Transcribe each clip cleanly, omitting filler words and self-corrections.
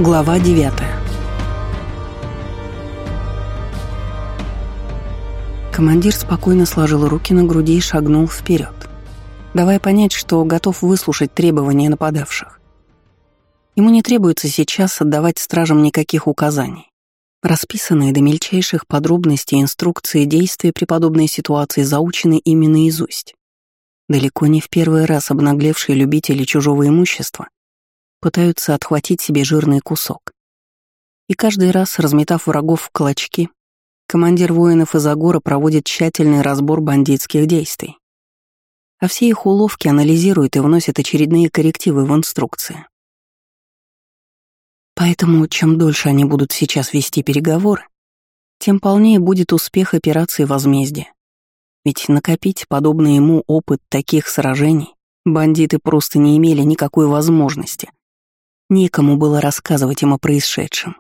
Глава 9. Командир спокойно сложил руки на груди и шагнул вперед, давая понять, что готов выслушать требования нападавших. Ему не требуется сейчас отдавать стражам никаких указаний. Расписанные до мельчайших подробностей инструкции действия при подобной ситуации заучены ими наизусть. Далеко не в первый раз обнаглевшие любители чужого имущества пытаются отхватить себе жирный кусок. И каждый раз, разметав врагов в клочки, командир воинов из Агора проводит тщательный разбор бандитских действий. А все их уловки анализирует и вносит очередные коррективы в инструкции. Поэтому, чем дольше они будут сейчас вести переговоры, тем полнее будет успех операции возмездия. Ведь накопить подобный ему опыт таких сражений бандиты просто не имели никакой возможности. Некому было рассказывать им о происшедшем.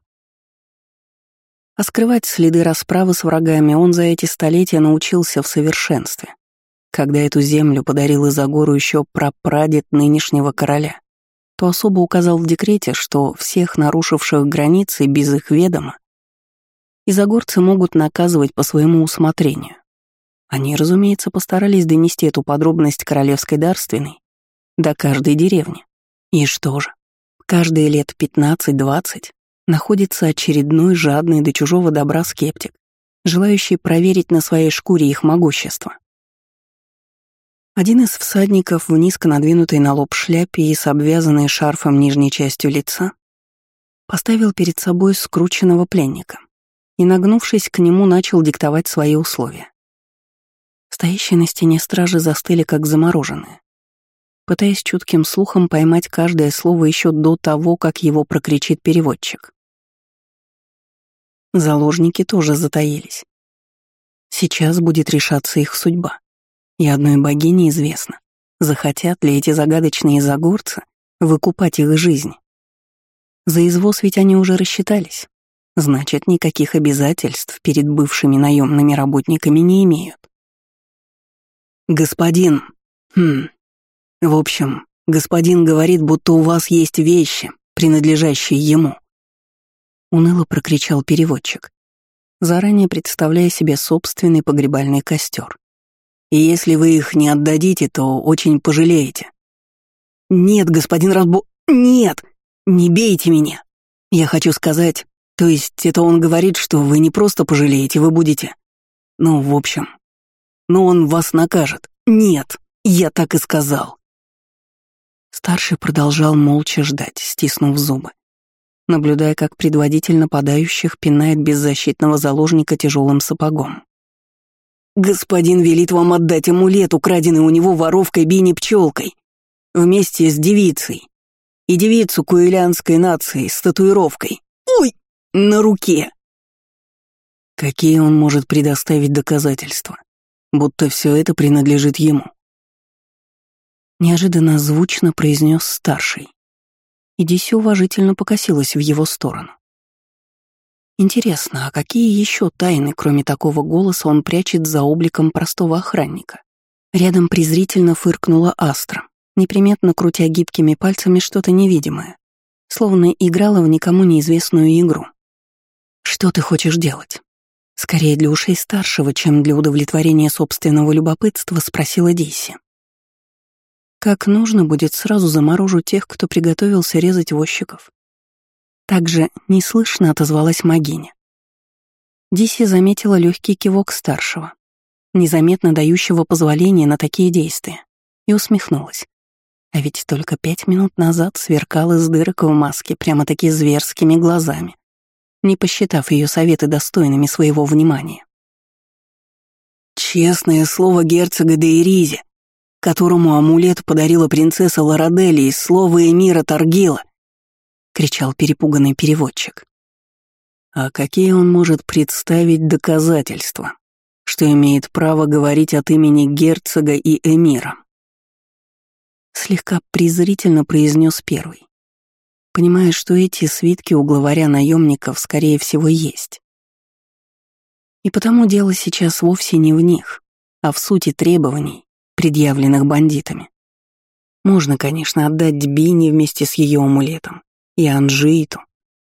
А скрывать следы расправы с врагами он за эти столетия научился в совершенстве, когда эту землю подарил Изагору еще прапрадед нынешнего короля, то особо указал в декрете, что всех нарушивших границы без их ведома изагорцы могут наказывать по своему усмотрению. Они, разумеется, постарались донести эту подробность королевской дарственной до каждой деревни. И что же? Каждые лет 15-20 находится очередной жадный до чужого добра скептик, желающий проверить на своей шкуре их могущество. Один из всадников в низко надвинутой на лоб шляпе и с обвязанной шарфом нижней частью лица поставил перед собой скрученного пленника и, нагнувшись к нему, начал диктовать свои условия. Стоящие на стене стражи застыли как замороженные, пытаясь чутким слухом поймать каждое слово еще до того, как его прокричит переводчик. Заложники тоже затаились. Сейчас будет решаться их судьба. И одной богине известно, захотят ли эти загадочные загорцы выкупать их жизнь. За извоз ведь они уже рассчитались. Значит, никаких обязательств перед бывшими наемными работниками не имеют. «Господин, в общем, господин говорит, будто у вас есть вещи, принадлежащие ему», — уныло прокричал переводчик, заранее представляя себе собственный погребальный костер. «И если вы их не отдадите, то очень пожалеете». «Нет, господин нет! Не бейте меня! Я хочу сказать, то есть это он говорит, что вы не просто пожалеете, вы будете... в общем, но он вас накажет. Нет, я так и сказал». Старший продолжал молча ждать, стиснув зубы, наблюдая, как предводитель нападающих пинает беззащитного заложника тяжелым сапогом. «Господин велит вам отдать амулет, украденный у него воровкой Бини-пчелкой, вместе с девицей, и девицу куэлянской нации с татуировкой. Ой, на руке!» Какие он может предоставить доказательства, будто все это принадлежит ему? Неожиданно звучно произнес старший, и Диси уважительно покосилась в его сторону. Интересно, а какие еще тайны, кроме такого голоса, он прячет за обликом простого охранника? Рядом презрительно фыркнула Астра, неприметно крутя гибкими пальцами что-то невидимое, словно играла в никому неизвестную игру. «Что ты хочешь делать?» Скорее для ушей старшего, чем для удовлетворения собственного любопытства, спросила Диси. «Как нужно будет, сразу заморожу тех, кто приготовился резать возчиков». Также неслышно отозвалась Магиня. Диси заметила легкий кивок старшего, незаметно дающего позволение на такие действия, и усмехнулась. А ведь только 5 минут назад сверкал из дырок в маске прямо-таки зверскими глазами, не посчитав ее советы достойными своего внимания. «Честное слово герцога де Иризи, которому амулет подарила принцесса Ларадели из слова Эмира Таргила», — кричал перепуганный переводчик. «А какие он может представить доказательства, что имеет право говорить от имени герцога и эмира?» Слегка презрительно произнес первый, понимая, что эти свитки у главаря наемников, скорее всего, есть. И потому дело сейчас вовсе не в них, а в сути требований, предъявленных бандитами. Можно, конечно, отдать Бине вместе с ее амулетом, и Анжиту,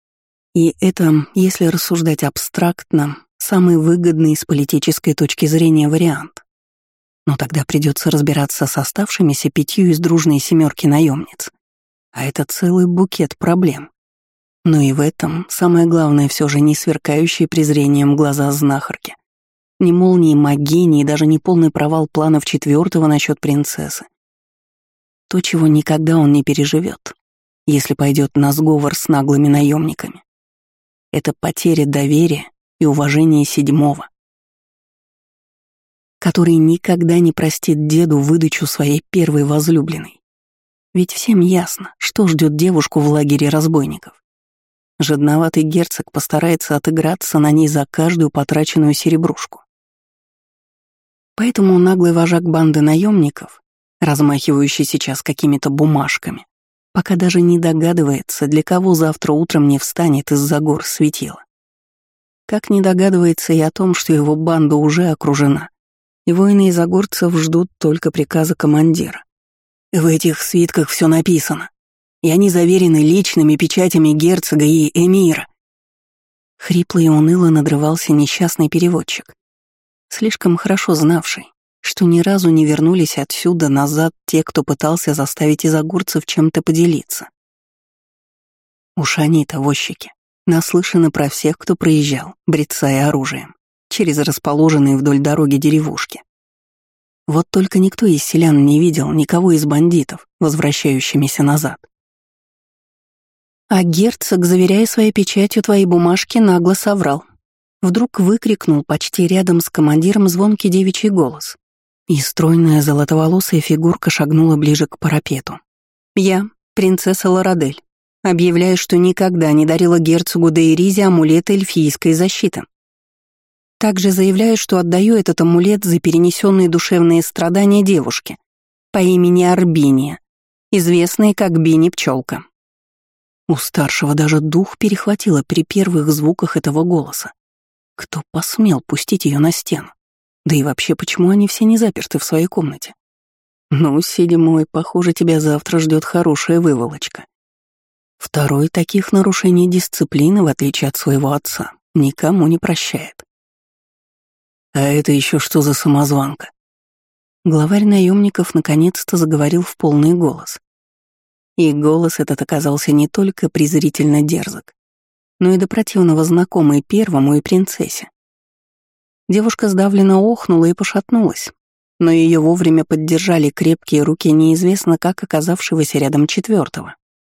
И это, если рассуждать абстрактно, самый выгодный с политической точки зрения вариант. Но тогда придется разбираться с оставшимися 5 из дружной 7 наемниц. А это целый букет проблем. Но и в этом самое главное все же не сверкающие презрением глаза знахарки, ни молнии Магини и даже не полный провал планов 4-го насчет принцессы. То, чего никогда он не переживет, если пойдет на сговор с наглыми наемниками. Это потеря доверия и уважения 7-го, который никогда не простит деду выдачу своей первой возлюбленной. Ведь всем ясно, что ждет девушку в лагере разбойников. Жадноватый герцог постарается отыграться на ней за каждую потраченную серебрушку. Поэтому наглый вожак банды наемников, размахивающий сейчас какими-то бумажками, пока даже не догадывается, для кого завтра утром не встанет из-за гор светила. Как не догадывается и о том, что его банда уже окружена, и воины из огорцев ждут только приказа командира. В этих свитках все написано, и они заверены личными печатями герцога и эмира. Хрипло и уныло надрывался несчастный переводчик, слишком хорошо знавший, что ни разу не вернулись отсюда назад те, кто пытался заставить из огурцев чем-то поделиться. Уж они-то, возчики, наслышаны про всех, кто проезжал, брецая оружием, через расположенные вдоль дороги деревушки. Вот только никто из селян не видел никого из бандитов, возвращающимися назад. А герцог, заверяя своей печатью твои бумажки, нагло соврал. Вдруг выкрикнул почти рядом с командиром звонкий девичий голос. И стройная золотоволосая фигурка шагнула ближе к парапету. «Я, принцесса Лорадель, объявляю, что никогда не дарила герцогу Дейризе амулета эльфийской защиты. Также заявляю, что отдаю этот амулет за перенесенные душевные страдания девушки по имени Арбиния, известной как Бини-пчелка». У старшего даже дух перехватило при первых звуках этого голоса. Кто посмел пустить ее на стену? Да и вообще, почему они все не заперты в своей комнате? Ну, 7-й, похоже, тебя завтра ждет хорошая выволочка. 2-й таких нарушений дисциплины, в отличие от своего отца, никому не прощает. А это еще что за самозванка? Главарь наемников наконец-то заговорил в полный голос. И голос этот оказался не только презрительно дерзок, но и до противного знакомый первому и принцессе. Девушка сдавленно охнула и пошатнулась, но ее вовремя поддержали крепкие руки неизвестно как оказавшегося рядом 4-го.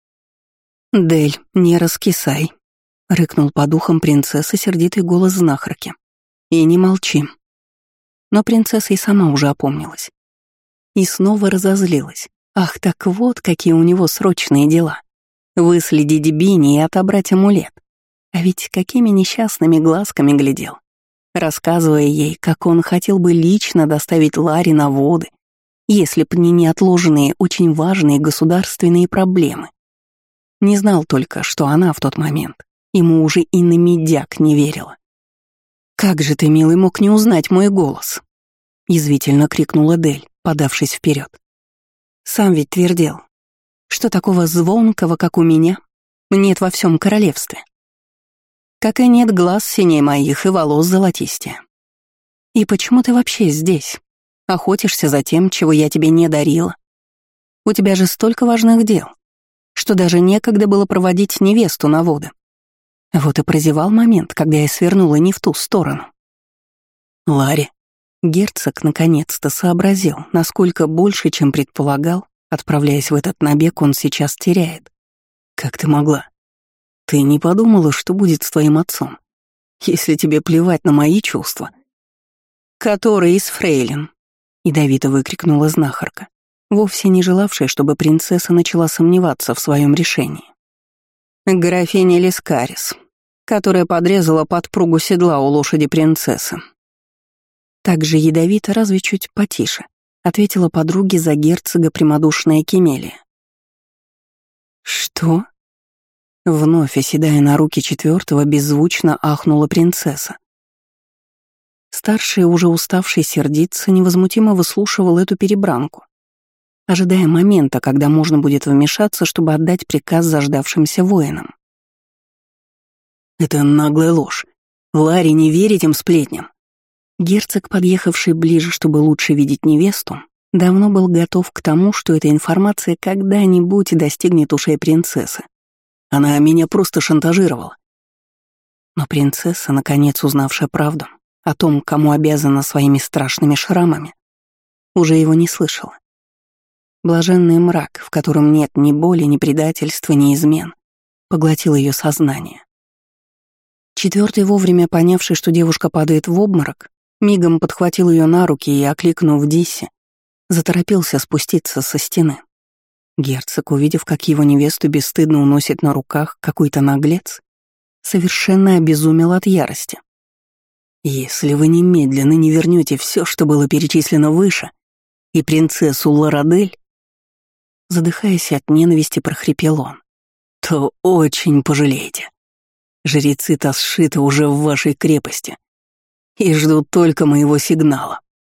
«Дель, не раскисай», — рыкнул по духам принцессы сердитый голос знахарки. «И не молчи». Но принцесса и сама уже опомнилась. И снова разозлилась. Ах, так вот, какие у него срочные дела. Выследить Бини и отобрать амулет. А ведь какими несчастными глазками глядел, рассказывая ей, как он хотел бы лично доставить Ларе на воды, если б не неотложенные, очень важные государственные проблемы. Не знал только, что она в тот момент ему уже и на медяк не верила. «Как же ты, милый, мог не узнать мой голос?» — язвительно крикнула Дель, подавшись вперед. «Сам ведь твердил, что такого звонкого, как у меня, нет во всем королевстве. Как и нет глаз синей моих и волос золотистее. И почему ты вообще здесь? Охотишься за тем, чего я тебе не дарила? У тебя же столько важных дел, что даже некогда было проводить невесту на воды. Вот и прозевал момент, когда я свернула не в ту сторону». Ларри. Герцог наконец-то сообразил, насколько больше, чем предполагал, отправляясь в этот набег, он сейчас теряет. «Как ты могла? Ты не подумала, что будет с твоим отцом, если тебе плевать на мои чувства?» «Который из фрейлин?» — ядовито выкрикнула знахарка, вовсе не желавшая, чтобы принцесса начала сомневаться в своем решении. «Графиня Лискарис, которая подрезала подпругу седла у лошади принцессы». Так же ядовито, разве чуть потише, ответила подруге за герцога прямодушная Кемелия. «Что?» Вновь оседая на руки 4-го, беззвучно ахнула принцесса. Старший, уже уставший сердиться, невозмутимо выслушивал эту перебранку, ожидая момента, когда можно будет вмешаться, чтобы отдать приказ заждавшимся воинам. Это наглая ложь. Ларе не верить им сплетням. Герцог, подъехавший ближе, чтобы лучше видеть невесту, давно был готов к тому, что эта информация когда-нибудь достигнет ушей принцессы. Она меня просто шантажировала. Но принцесса, наконец узнавшая правду о том, кому обязана своими страшными шрамами, уже его не слышала. Блаженный мрак, в котором нет ни боли, ни предательства, ни измен, поглотил ее сознание. Четвертый, вовремя понявший, что девушка падает в обморок, мигом подхватил ее на руки и, окликнув Дисси, заторопился спуститься со стены. Герцог, увидев, как его невесту бесстыдно уносит на руках какой-то наглец, совершенно обезумел от ярости. «Если вы немедленно не вернете все, что было перечислено выше, и принцессу Ларадель», задыхаясь от ненависти, прохрипел он, то очень пожалеете. Жрецы Тасшита уже в вашей крепости и ждут только моего сигнала.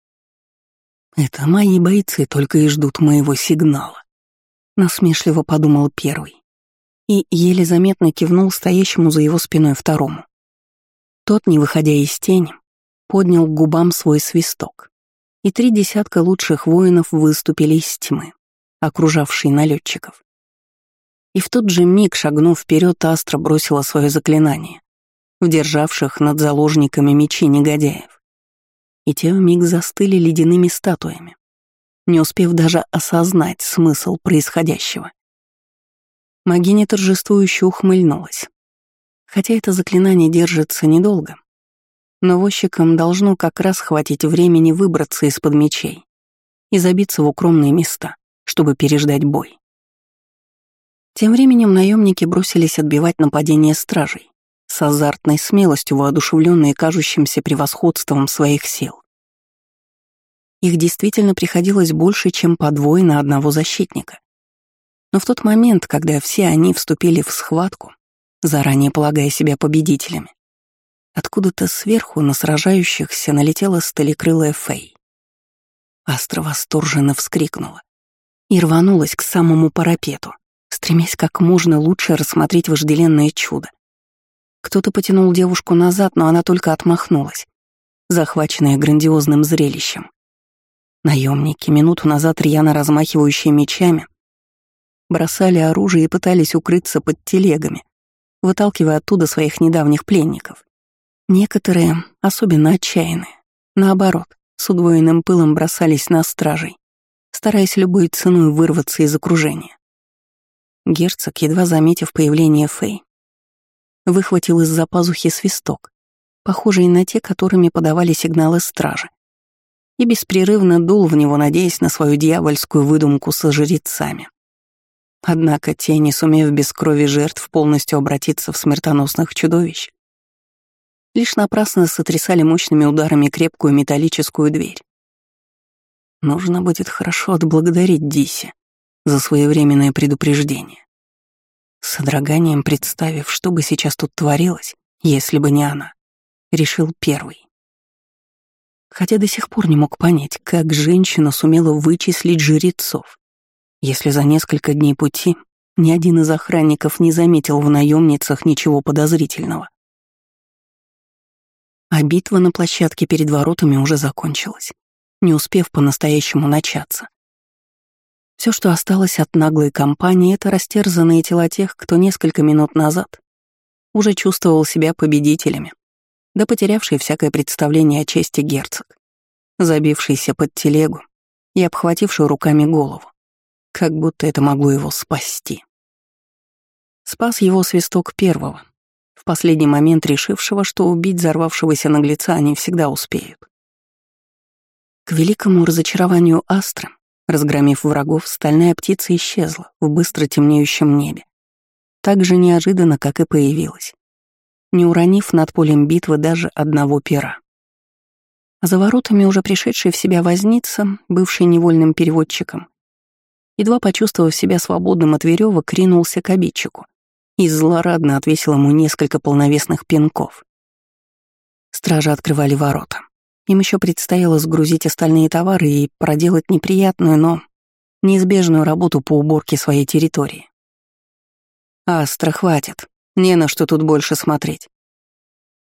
Это мои бойцы только и ждут моего сигнала, насмешливо подумал первый и еле заметно кивнул стоящему за его спиной второму. Тот, не выходя из тени, поднял к губам свой свисток, и 3 десятка лучших воинов выступили из тьмы, окружавшей налетчиков. И в тот же миг, шагнув вперед, Астра бросила свое заклинание, удержавших над заложниками мечи негодяев. И те вмиг застыли ледяными статуями, не успев даже осознать смысл происходящего. Магиня торжествующе ухмыльнулась. Хотя это заклинание держится недолго, но возчикам должно как раз хватить времени выбраться из-под мечей и забиться в укромные места, чтобы переждать бой. Тем временем наемники бросились отбивать нападение стражей, с азартной смелостью воодушевленные кажущимся превосходством своих сил. Их действительно приходилось больше, чем по 2 на одного защитника. Но в тот момент, когда все они вступили в схватку, заранее полагая себя победителями, откуда-то сверху на сражающихся налетела сталекрылая Фей. Астра восторженно вскрикнула и рванулась к самому парапету, стремясь как можно лучше рассмотреть вожделенное чудо. Кто-то потянул девушку назад, но она только отмахнулась, захваченная грандиозным зрелищем. Наемники, минуту назад рьяно размахивающие мечами, бросали оружие и пытались укрыться под телегами, выталкивая оттуда своих недавних пленников. Некоторые, особенно отчаянные, наоборот, с удвоенным пылом бросались на стражей, стараясь любой ценой вырваться из окружения. Герцог, едва заметив появление Фей, выхватил из-за пазухи свисток, похожий на те, которыми подавали сигналы стражи, и беспрерывно дул в него, надеясь на свою дьявольскую выдумку со жрецами. Однако те, не сумев без крови жертв полностью обратиться в смертоносных чудовищ, лишь напрасно сотрясали мощными ударами крепкую металлическую дверь. Нужно будет хорошо отблагодарить Дисси за своевременное предупреждение. С содроганием представив, что бы сейчас тут творилось, если бы не она, решил первый. Хотя до сих пор не мог понять, как женщина сумела вычислить жрецов, если за несколько дней пути ни один из охранников не заметил в наемницах ничего подозрительного. А битва на площадке перед воротами уже закончилась, не успев по-настоящему начаться. Все, что осталось от наглой компании, это растерзанные тела тех, кто несколько минут назад уже чувствовал себя победителями, да потерявший всякое представление о чести герцог, забившийся под телегу и обхвативший руками голову, как будто это могло его спасти. Спас его свисток первого, в последний момент решившего, что убить взорвавшегося наглеца они всегда успеют. К великому разочарованию Астры, разгромив врагов, стальная птица исчезла в быстро темнеющем небе, так же неожиданно, как и появилась, не уронив над полем битвы даже одного пера. А за воротами уже пришедший в себя возница, бывший невольным переводчиком, едва почувствовав себя свободным от веревок, ринулся к обидчику и злорадно отвесил ему несколько полновесных пинков. Стражи открывали ворота. Им еще предстояло сгрузить остальные товары и проделать неприятную, но неизбежную работу по уборке своей территории. «Астра, хватит. Не на что тут больше смотреть.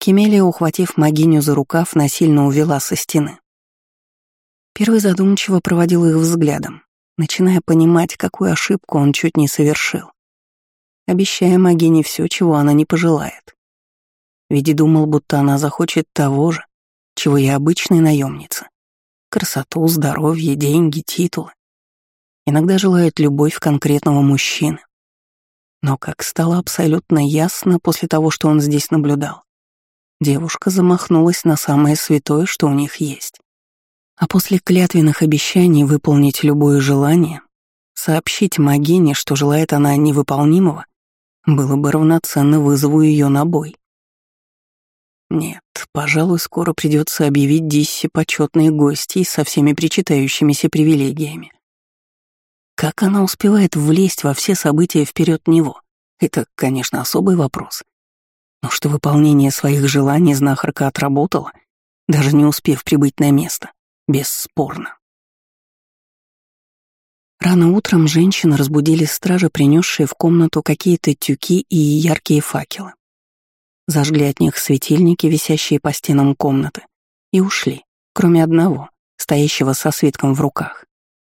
Кемелия, ухватив Магиню за рукав, насильно увела со стены. Первый задумчиво проводил их взглядом, начиная понимать, какую ошибку он чуть не совершил, обещая Магине все, чего она не пожелает. Ведь думал, будто она захочет того же, чего и обычной наемницы: красоту, здоровье, деньги, титулы. Иногда желает любовь конкретного мужчины. Но, как стало абсолютно ясно после того, что он здесь наблюдал, девушка замахнулась на самое святое, что у них есть. А после клятвенных обещаний выполнить любое желание, сообщить Магине, что желает она невыполнимого, было бы равноценно вызову ее на бой. Нет, пожалуй, скоро придется объявить Дисси почетной гостьей со всеми причитающимися привилегиями. Как она успевает влезть во все события вперед него? Это, конечно, особый вопрос. Но что выполнение своих желаний знахарка отработала, даже не успев прибыть на место, бесспорно. Рано утром женщины разбудили стражи, принесшие в комнату какие-то тюки и яркие факелы. Зажгли от них светильники, висящие по стенам комнаты, и ушли, кроме одного, стоящего со свитком в руках.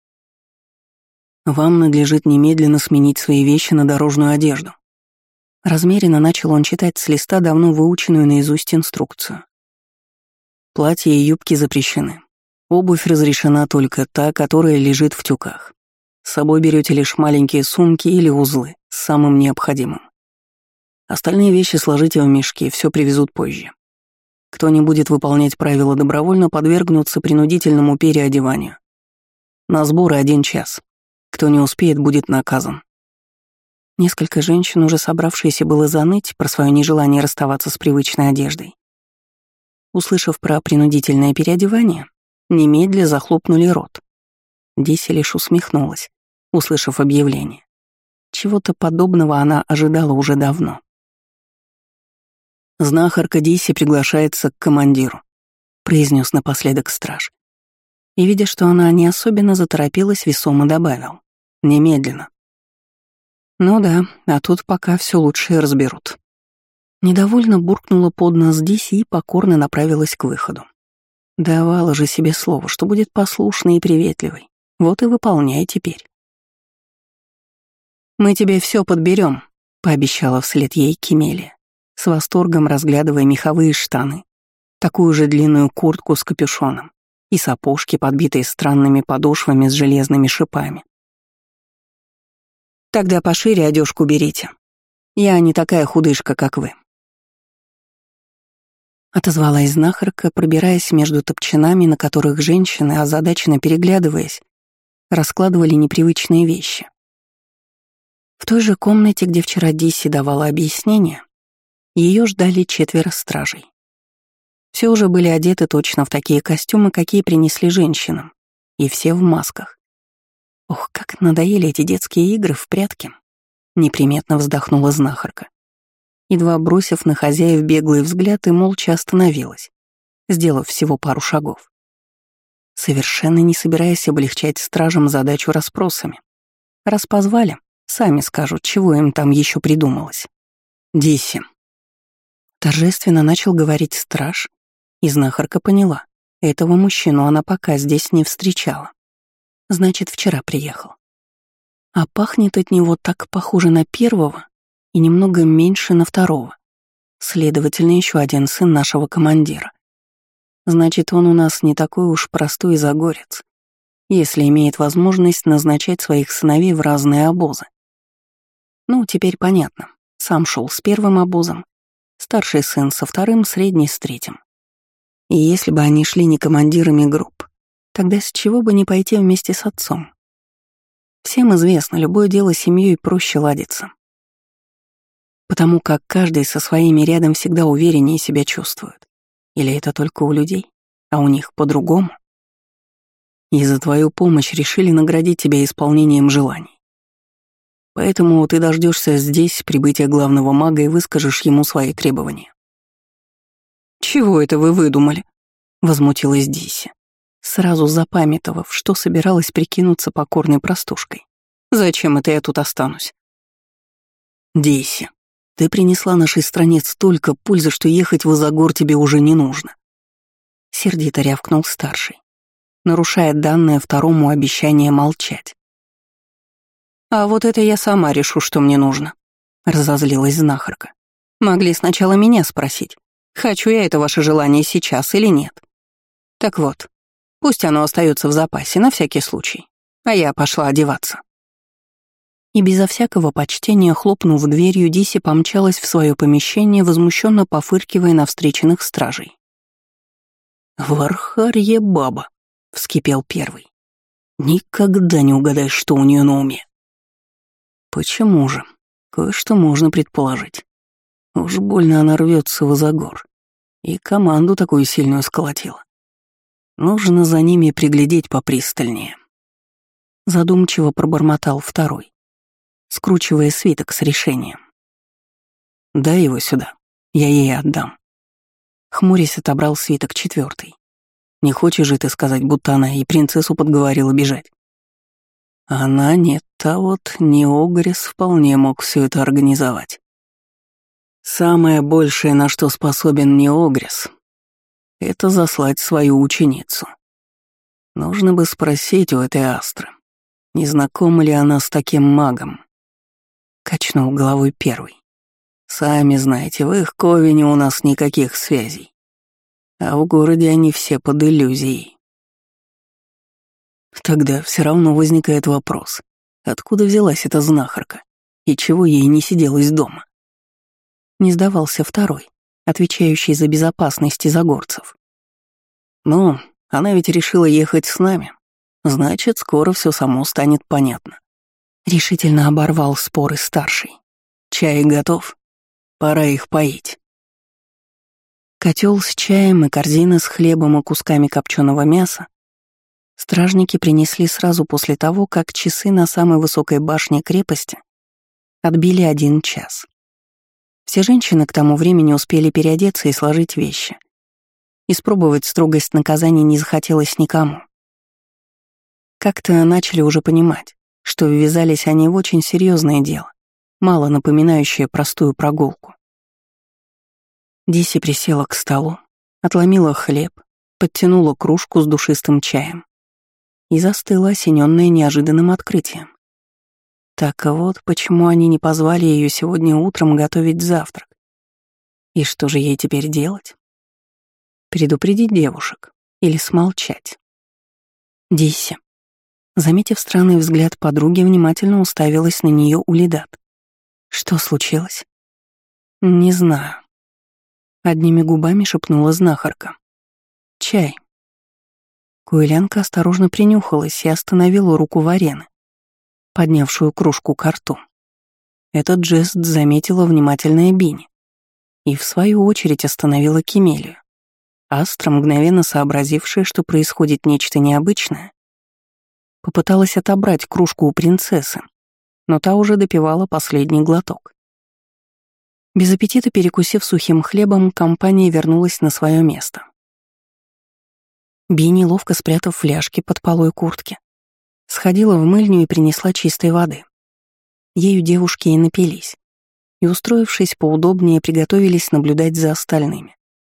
«Вам надлежит немедленно сменить свои вещи на дорожную одежду». Размеренно начал он читать с листа давно выученную наизусть инструкцию. Платья и юбки запрещены. Обувь разрешена только та, которая лежит в тюках. С собой берете лишь маленькие сумки или узлы с самым необходимым. Остальные вещи сложите в мешки, все привезут позже. Кто не будет выполнять правила добровольно, подвергнутся принудительному переодеванию. На сборы 1 час. Кто не успеет, будет наказан. Несколько женщин, уже собравшиеся было заныть про свое нежелание расставаться с привычной одеждой, услышав про принудительное переодевание, немедля захлопнули рот. Дисси лишь усмехнулась, услышав объявление. Чего-то подобного она ожидала уже давно. «Знахарка Дисси приглашается к командиру», — произнес напоследок страж. И, видя, что она не особенно заторопилась, весомо добавил: «Немедленно». Ну да, а тут пока все лучшее разберут. Недовольно буркнула под нос Дисси и покорно направилась к выходу. Давала же себе слово, что будет послушной и приветливой. Вот и выполняй теперь. «Мы тебе все подберем», — пообещала вслед ей Кемелия, с восторгом разглядывая меховые штаны, такую же длинную куртку с капюшоном и сапожки, подбитые странными подошвами с железными шипами. «Тогда пошире одежку берите. Я не такая худышка, как вы». Отозвалась знахарка, пробираясь между топчанами, на которых женщины, озадаченно переглядываясь, раскладывали непривычные вещи. В той же комнате, где вчера Дисси давала объяснение, ее ждали 4 стражей. Все уже были одеты точно в такие костюмы, какие принесли женщинам, и все в масках. Ох, как надоели эти детские игры в прятки. Неприметно вздохнула знахарка. Едва бросив на хозяев беглый взгляд, и молча остановилась, сделав всего пару шагов, совершенно не собираясь облегчать стражам задачу расспросами. Раз позвали, сами скажут, чего им там еще придумалось. «Дисси», — торжественно начал говорить страж, и знахарка поняла, этого мужчину она пока здесь не встречала. Значит, вчера приехал. А пахнет от него так похоже на первого и немного меньше на второго. Следовательно, еще один сын нашего командира. Значит, он у нас не такой уж простой загорец, если имеет возможность назначать своих сыновей в разные обозы. Ну, теперь понятно. Сам шел с первым обозом, старший сын со вторым, средний с третьим. И если бы они шли не командирами групп, тогда с чего бы не пойти вместе с отцом? Всем известно, любое дело с семьей проще ладится. Потому как каждый со своими рядом всегда увереннее себя чувствует. Или это только у людей, а у них по-другому? И за твою помощь решили наградить тебя исполнением желаний. Поэтому ты дождешься здесь прибытия главного мага и выскажешь ему свои требования. «Чего это вы выдумали?» — возмутилась Дисси, сразу запамятовав, что собиралась прикинуться покорной простушкой. «Зачем это я тут останусь?» «Дисси», Ты принесла нашей стране столько пользы, что ехать в Изогор тебе уже не нужно. Сердито рявкнул старший, нарушая данное второму обещание молчать. «А вот это я сама решу, что мне нужно», — разозлилась знахарка. «Могли сначала меня спросить, хочу я это ваше желание сейчас или нет. Так вот, пусть оно остается в запасе на всякий случай, а я пошла одеваться». И безо всякого почтения, хлопнув дверью, Диси помчалась в свое помещение, возмущенно пофыркивая на встреченных стражей. «Вархарья баба», — вскипел первый. «Никогда не угадаешь, что у нее на уме». «Почему же? Кое-что можно предположить. Уж больно она рвется в Изогор. И команду такую сильную сколотила. Нужно за ними приглядеть попристальнее». Задумчиво пробормотал второй, скручивая свиток с решением. «Дай его сюда, я ей отдам». Хмурясь отобрал свиток четвертый. «Не хочешь же ты сказать, будто она и принцессу подговорила бежать?» Она нет, а вот Неогрис вполне мог все это организовать. Самое большее, на что способен Неогрис, это заслать свою ученицу. Нужно бы спросить у этой Астры, не знакома ли она с таким магом. Качнул головой первый. Сами знаете, в их Ковине у нас никаких связей, а в городе они все под иллюзией. Тогда все равно возникает вопрос, откуда взялась эта знахарка и чего ей не сиделось дома? Не сдавался второй, отвечающий за безопасность изогорцев. Ну, она ведь решила ехать с нами, значит, скоро все само станет понятно. Решительно оборвал споры старший. Чай готов, пора их поить. Котел с чаем и корзина с хлебом и кусками копченого мяса стражники принесли сразу после того, как часы на самой высокой башне крепости отбили 1 час. Все женщины к тому времени успели переодеться и сложить вещи. Испробовать строгость наказаний не захотелось никому. Как-то начали уже понимать, что ввязались они в очень серьезное дело, мало напоминающее простую прогулку. Диси присела к столу, отломила хлеб, подтянула кружку с душистым чаем и застыла, осенённая неожиданным открытием. Так вот, почему они не позвали ее сегодня утром готовить завтрак. И что же ей теперь делать? Предупредить девушек или смолчать? Дисси, заметив странный взгляд подруги, внимательно уставилась на нее Улидат. Что случилось? Не знаю. Одними губами шепнула знахарка. Чай. Куэлянка осторожно принюхалась и остановила руку Варены, поднявшую кружку ко рту. Этот жест заметила внимательная Бини и, в свою очередь, остановила Кемелию. Астра, мгновенно сообразившая, что происходит нечто необычное, попыталась отобрать кружку у принцессы, но та уже допивала последний глоток. Без аппетита перекусив сухим хлебом, компания вернулась на свое место. Бини, ловко спрятав фляжки под полой куртки, сходила в мыльню и принесла чистой воды. Ею девушки и напились, и, устроившись поудобнее, приготовились наблюдать за остальными.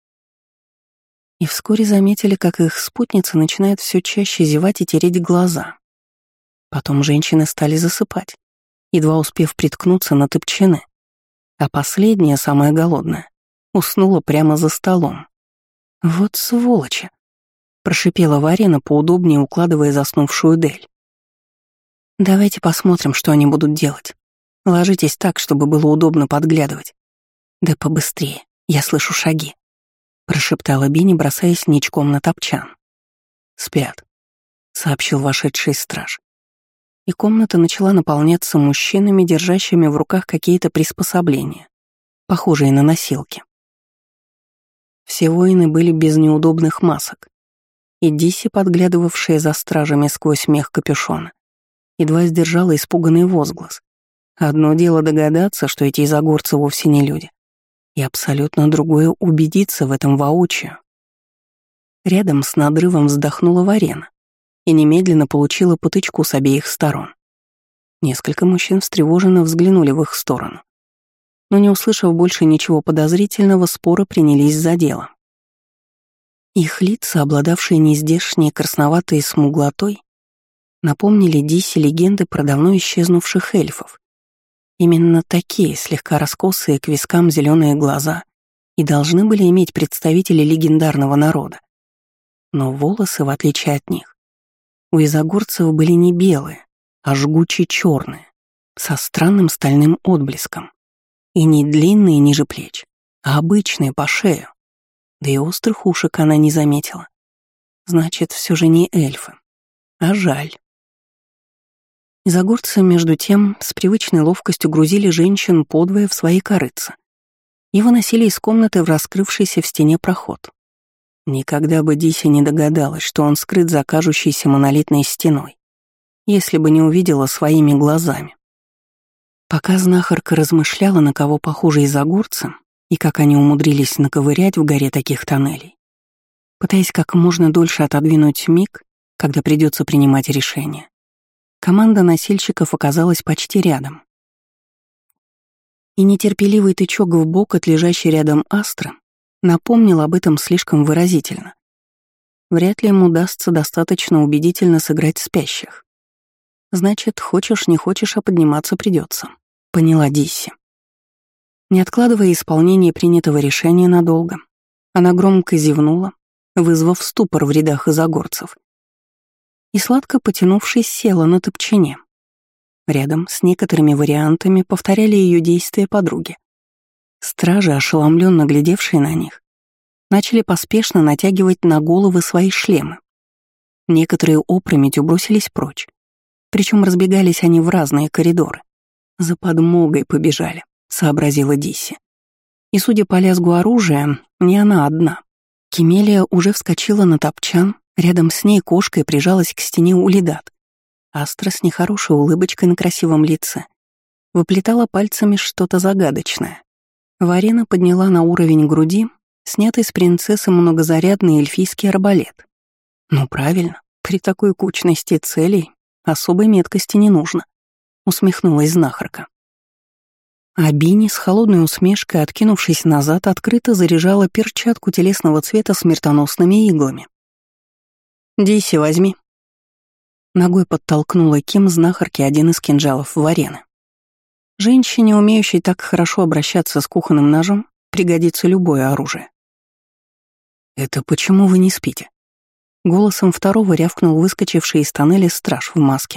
И вскоре заметили, как их спутницы начинают все чаще зевать и тереть глаза. Потом женщины стали засыпать, едва успев приткнуться на топчины, а последняя, самая голодная, уснула прямо за столом. «Вот сволочи!» — прошипела Варена, поудобнее укладывая заснувшую Дель. «Давайте посмотрим, что они будут делать. Ложитесь так, чтобы было удобно подглядывать. Да побыстрее, я слышу шаги», — прошептала Бини, бросаясь ничком на топчан. «Спят», — сообщил вошедший страж. И комната начала наполняться мужчинами, держащими в руках какие-то приспособления, похожие на носилки. Все воины были без неудобных масок, и Диси, подглядывавшая за стражами сквозь мех капюшона, едва сдержала испуганный возглас. Одно дело догадаться, что эти изогорцы вовсе не люди, и абсолютно другое — убедиться в этом воочию. Рядом с надрывом вздохнула Варена и немедленно получила по тычку с обеих сторон. Несколько мужчин встревоженно взглянули в их сторону. но, не услышав больше ничего подозрительного, споро принялись за дело. Их лица, обладавшие нездешней красноватой смуглотой, напомнили Диссе легенды про давно исчезнувших эльфов. Именно такие, слегка раскосые к вискам зеленые глаза, и должны были иметь представители легендарного народа. Но волосы, в отличие от них, у изогорцев были не белые, а жгуче черные, со странным стальным отблеском. И не длинные ниже плеч, а обычные по шею. Да и острых ушек она не заметила. Значит, все же не эльфы. А жаль. Изогорцы, между тем, с привычной ловкостью грузили женщин подвое в свои корытца и выносили из комнаты в раскрывшийся в стене проход. Никогда бы Дися не догадалась, что он скрыт за кажущейся монолитной стеной, если бы не увидела своими глазами. Пока знахарка размышляла, на кого похожи изогорцы и как они умудрились наковырять в горе таких тоннелей, пытаясь как можно дольше отодвинуть миг, когда придется принимать решение, команда носильщиков оказалась почти рядом. И нетерпеливый тычок в бок от лежащей рядом Астры напомнил об этом слишком выразительно. Вряд ли им удастся достаточно убедительно сыграть спящих. Значит, хочешь не хочешь, а подниматься придется, поняла Дисси. Не откладывая исполнение принятого решения надолго, она громко зевнула, вызвав ступор в рядах изогорцев, и, сладко потянувшись, села на топчине. Рядом с некоторыми вариантами повторяли ее действия подруги. Стражи, ошеломленно глядевшие на них, начали поспешно натягивать на головы свои шлемы. Некоторые опрометью бросились прочь, причем разбегались они в разные коридоры. «За подмогой побежали», — сообразила Дисси. И, судя по лязгу оружия, не она одна. Кемелия уже вскочила на топчан, рядом с ней кошкой прижалась к стене Улидат. Астра с нехорошей улыбочкой на красивом лице выплетала пальцами что-то загадочное. Варена подняла на уровень груди снятый с принцессы многозарядный эльфийский арбалет. Ну правильно, при такой кучности целей особой меткости не нужно, усмехнулась знахарка. А Бини с холодной усмешкой, откинувшись назад, открыто заряжала перчатку телесного цвета смертоносными иглами. «Дисси, возьми». Ногой подтолкнула Ким знахарке один из кинжалов Варены. Женщине, умеющей так хорошо обращаться с кухонным ножом, пригодится любое оружие. «Это почему вы не спите?» Голосом второго рявкнул выскочивший из тоннеля страж в маске.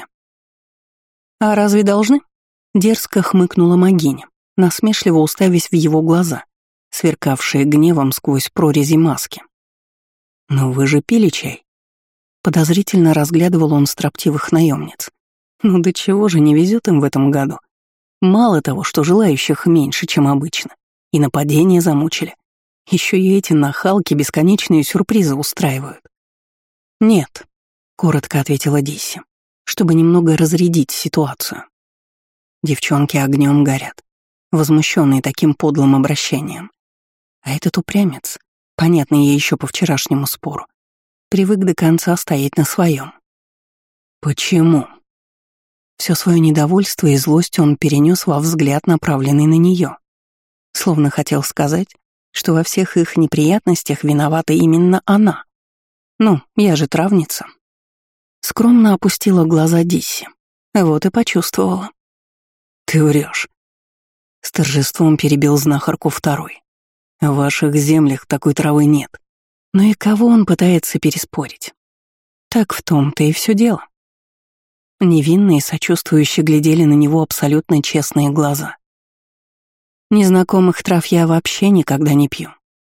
«А разве должны?» Дерзко хмыкнула Магиня, насмешливо уставясь в его глаза, сверкавшие гневом сквозь прорези маски. «Но вы же пили чай?» Подозрительно разглядывал он строптивых наемниц. «Ну до чего же не везет им в этом году? Мало того, что желающих меньше, чем обычно, и нападения замучили. Еще и эти нахалки бесконечные сюрпризы устраивают». «Нет», — коротко ответила Дисси, чтобы немного разрядить ситуацию. Девчонки огнем горят, возмущенные таким подлым обращением. А этот упрямец, понятный ей еще по вчерашнему спору, привык до конца стоять на своем. «Почему?» Все свое недовольство и злость он перенес во взгляд, направленный на нее, словно хотел сказать, что во всех их неприятностях виновата именно она. «Ну, я же травница». Скромно опустила глаза Дисси. Вот и почувствовала. «Ты врешь», — с торжеством перебил знахарку второй. «В ваших землях такой травы нет». Но и кого он пытается переспорить? Так в том-то и все дело. Невинные, сочувствующие глядели на него абсолютно честные глаза. Незнакомых трав я вообще никогда не пью.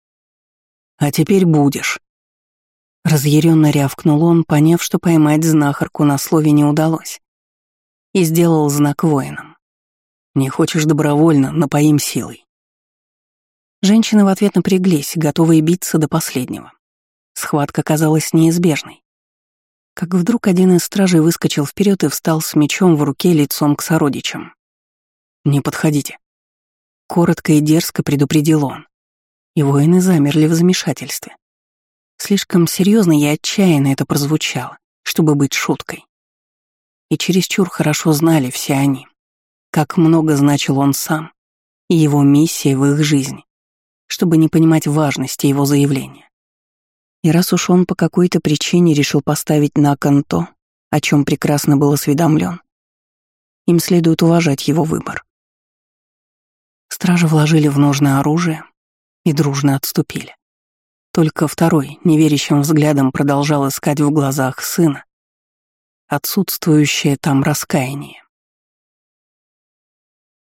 «А теперь будешь». Разъяренно рявкнул он, поняв, что поймать знахарку на слове не удалось, и сделал знак воинам. «Не хочешь добровольно, напоим силой». Женщины в ответ напряглись, готовые биться до последнего. Схватка казалась неизбежной. Как вдруг один из стражей выскочил вперед и встал с мечом в руке лицом к сородичам. «Не подходите». Коротко и дерзко предупредил он. И воины замерли в замешательстве. Слишком серьезно и отчаянно это прозвучало, чтобы быть шуткой. И чересчур хорошо знали все они, как много значил он сам и его миссия в их жизни, чтобы не понимать важности его заявления. И раз уж он по какой-то причине решил поставить на кон то, о чем прекрасно был осведомлен, им следует уважать его выбор. Стражи вложили в ножны оружие и дружно отступили. Только второй неверящим взглядом продолжал искать в глазах сына отсутствующее там раскаяние.